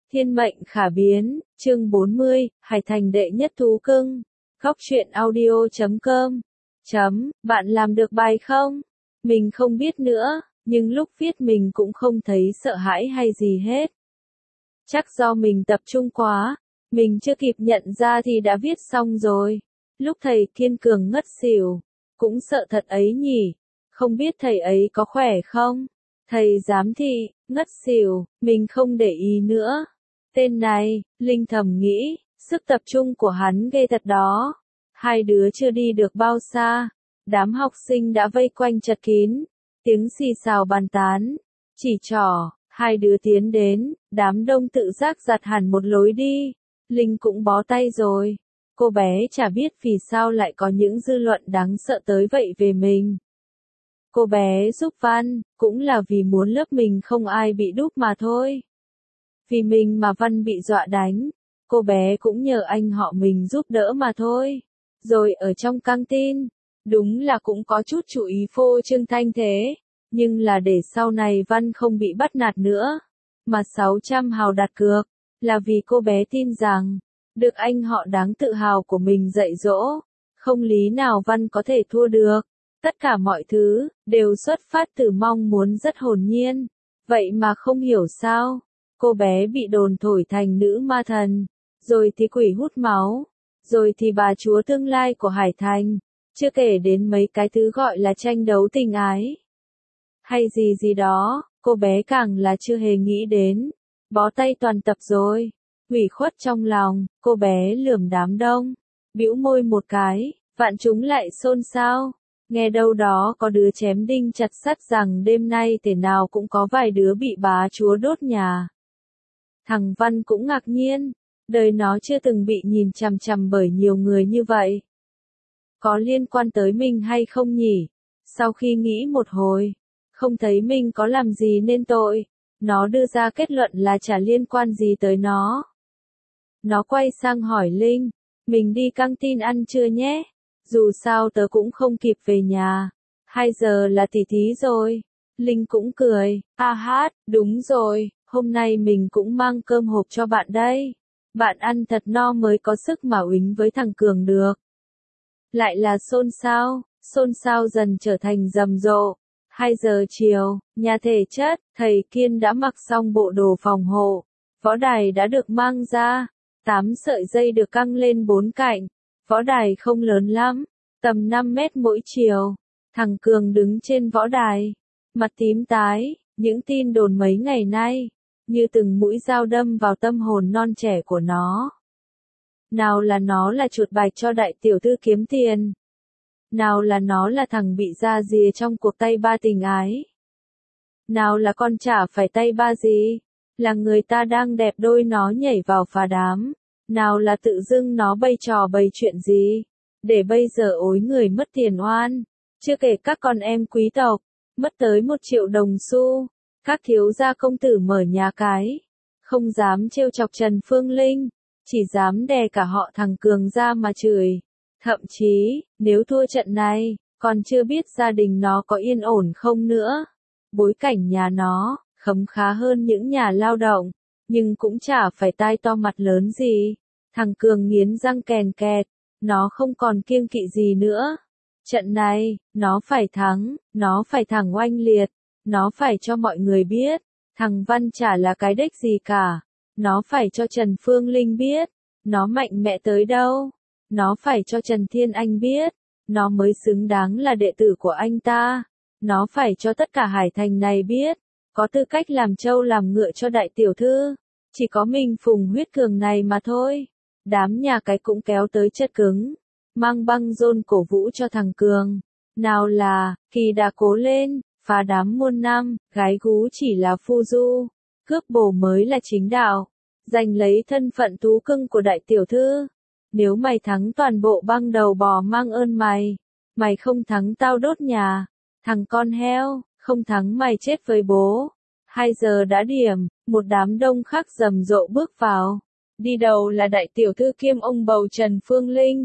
Thiên mệnh khả biến, chương 40, Hải Thành đệ nhất thú cưng. Góc truyện audio.com. Bạn làm được bài không? Mình không biết nữa, nhưng lúc viết mình cũng không thấy sợ hãi hay gì hết. Chắc do mình tập trung quá, mình chưa kịp nhận ra thì đã viết xong rồi. Lúc thầy kiên cường ngất xỉu, cũng sợ thật ấy nhỉ, không biết thầy ấy có khỏe không? Thầy giám thị, ngất xỉu, mình không để ý nữa. Tên này, Linh thầm nghĩ, sức tập trung của hắn ghê thật đó. Hai đứa chưa đi được bao xa, đám học sinh đã vây quanh chật kín, tiếng xì xào bàn tán, chỉ trỏ, hai đứa tiến đến, đám đông tự giác giặt hẳn một lối đi. Linh cũng bó tay rồi, cô bé chả biết vì sao lại có những dư luận đáng sợ tới vậy về mình. Cô bé giúp Văn, cũng là vì muốn lớp mình không ai bị đúp mà thôi. Vì mình mà Văn bị dọa đánh, cô bé cũng nhờ anh họ mình giúp đỡ mà thôi. Rồi ở trong căng tin, đúng là cũng có chút chú ý phô trương thanh thế, nhưng là để sau này Văn không bị bắt nạt nữa. Mà 600 hào đặt cược, là vì cô bé tin rằng, được anh họ đáng tự hào của mình dạy dỗ, không lý nào Văn có thể thua được. Tất cả mọi thứ, đều xuất phát từ mong muốn rất hồn nhiên. Vậy mà không hiểu sao, cô bé bị đồn thổi thành nữ ma thần, rồi thì quỷ hút máu, rồi thì bà chúa tương lai của Hải Thành, chưa kể đến mấy cái thứ gọi là tranh đấu tình ái. Hay gì gì đó, cô bé càng là chưa hề nghĩ đến. Bó tay toàn tập rồi, ủy khuất trong lòng, cô bé lườm đám đông, bĩu môi một cái, vạn chúng lại xôn xao. Nghe đâu đó có đứa chém đinh chặt sắt rằng đêm nay thể nào cũng có vài đứa bị bá chúa đốt nhà. Thằng Văn cũng ngạc nhiên, đời nó chưa từng bị nhìn chằm chằm bởi nhiều người như vậy. Có liên quan tới mình hay không nhỉ? Sau khi nghĩ một hồi, không thấy mình có làm gì nên tội, nó đưa ra kết luận là chả liên quan gì tới nó. Nó quay sang hỏi Linh, mình đi căng tin ăn trưa nhé? Dù sao tớ cũng không kịp về nhà. 2 giờ là tỉ thí rồi. Linh cũng cười, hát, đúng rồi, hôm nay mình cũng mang cơm hộp cho bạn đây. Bạn ăn thật no mới có sức mà uýnh với thằng Cường được. Lại là xôn xao dần trở thành rầm rộ. 2 giờ chiều, nhà thể chất, thầy Kiên đã mặc xong bộ đồ phòng hộ. Võ đài đã được mang ra. 8 sợi dây được căng lên 4 cạnh. Võ đài không lớn lắm, tầm 5 mét mỗi chiều. Thằng Cường đứng trên võ đài, mặt tím tái, những tin đồn mấy ngày nay, như từng mũi dao đâm vào tâm hồn non trẻ của nó. Nào là nó là chuột bạch cho đại tiểu thư kiếm tiền. Nào là nó là thằng bị ra rìa trong cuộc tay ba tình ái. Nào là con chả phải tay ba gì, là người ta đang đẹp đôi nó nhảy vào phá đám. Nào là tự dưng nó bày trò bày chuyện gì, để bây giờ ối người mất tiền oan, chưa kể các con em quý tộc, mất tới 1 triệu đồng xu, các thiếu gia công tử mở nhà cái, không dám trêu chọc Trần Phương Linh, chỉ dám đè cả họ thằng Cường ra mà chửi. Thậm chí, nếu thua trận này, còn chưa biết gia đình nó có yên ổn không nữa. Bối cảnh nhà nó, khấm khá hơn những nhà lao động, nhưng cũng chả phải tai to mặt lớn gì. Thằng Cường nghiến răng kèn kẹt, nó không còn kiêng kỵ gì nữa. Trận này, nó phải thắng, nó phải thẳng oanh liệt, nó phải cho mọi người biết, thằng Văn chả là cái đếch gì cả. Nó phải cho Trần Phương Linh biết, nó mạnh mẽ tới đâu. Nó phải cho Trần Thiên Anh biết, nó mới xứng đáng là đệ tử của anh ta. Nó phải cho tất cả Hải Thành này biết, có tư cách làm trâu làm ngựa cho đại tiểu thư. Chỉ có mình Phùng Huyết Cường này mà thôi. Đám nhà cái cũng kéo tới chất cứng, mang băng rôn cổ vũ cho thằng Cường. Nào là, Kỳ Đà cố lên, phá đám muôn năm, gái gú chỉ là phu du, cướp bồ mới là chính đạo, giành lấy thân phận thú cưng của đại tiểu thư. Nếu mày thắng toàn bộ băng đầu bò mang ơn mày, mày không thắng tao đốt nhà, thằng con heo, không thắng mày chết với bố. 2 giờ đã điểm, một đám đông khác rầm rộ bước vào. Đi đầu là đại tiểu thư kiêm ông bầu Trần Phương Linh.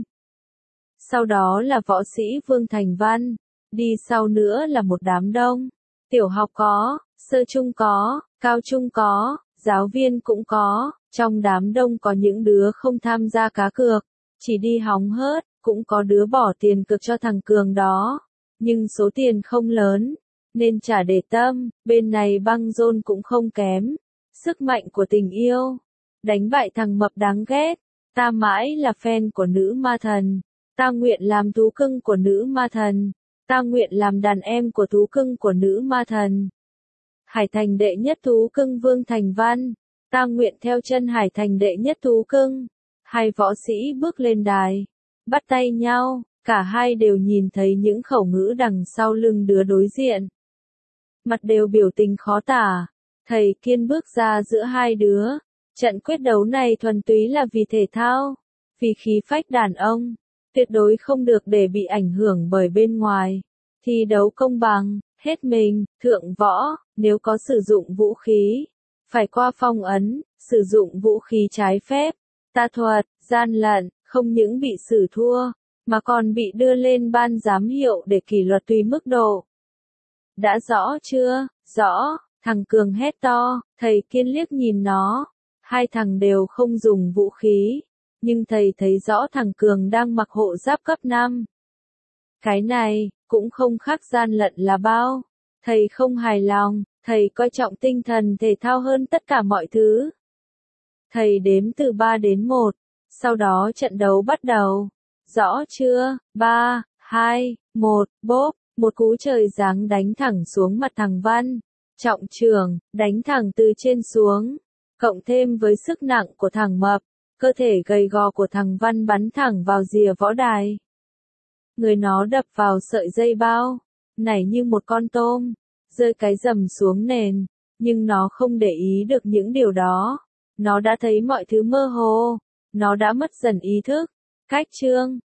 Sau đó là võ sĩ Vương Thành Văn. Đi sau nữa là một đám đông. Tiểu học có, sơ trung có, cao trung có, giáo viên cũng có, trong đám đông có những đứa không tham gia cá cược, chỉ đi hóng hớt, cũng có đứa bỏ tiền cược cho thằng Cường đó, nhưng số tiền không lớn, nên chả để tâm, bên này băng rôn cũng không kém, sức mạnh của tình yêu, đánh bại thằng mập đáng ghét, ta mãi là fan của nữ ma thần, ta nguyện làm thú cưng của nữ ma thần, ta nguyện làm đàn em của thú cưng của nữ ma thần. Hải Thành đệ nhất thú cưng Vương Thành Văn, ta nguyện theo chân Hải Thành đệ nhất thú cưng. Hai võ sĩ bước lên đài, bắt tay nhau, cả hai đều nhìn thấy những khẩu ngữ đằng sau lưng đứa đối diện. Mặt đều biểu tình khó tả, thầy Kiên bước ra giữa hai đứa, trận quyết đấu này thuần túy là vì thể thao, vì khí phách đàn ông, tuyệt đối không được để bị ảnh hưởng bởi bên ngoài. Thi đấu công bằng, hết mình, thượng võ, nếu có sử dụng vũ khí, phải qua phong ấn, sử dụng vũ khí trái phép, tà thuật, gian lận, không những bị xử thua, mà còn bị đưa lên ban giám hiệu để kỷ luật tùy mức độ. Đã rõ chưa? Rõ, thằng Cường hét to, thầy Kiên liếc nhìn nó, hai thằng đều không dùng vũ khí, nhưng thầy thấy rõ thằng Cường đang mặc hộ giáp cấp 5. Cái này, cũng không khác gian lận là bao. Thầy không hài lòng, thầy coi trọng tinh thần thể thao hơn tất cả mọi thứ. Thầy đếm từ 3 đến 1, sau đó trận đấu bắt đầu. Rõ chưa? 3, 2, 1, bốp, một cú trời giáng đánh thẳng xuống mặt thằng Văn. Trọng trường, đánh thẳng từ trên xuống, cộng thêm với sức nặng của thằng Mập, cơ thể gầy gò của thằng Văn bắn thẳng vào rìa võ đài. Người nó đập vào sợi dây bao, nảy như một con tôm, rơi cái rầm xuống nền, nhưng nó không để ý được những điều đó. Nó đã thấy mọi thứ mơ hồ, nó đã mất dần ý thức. Cách chương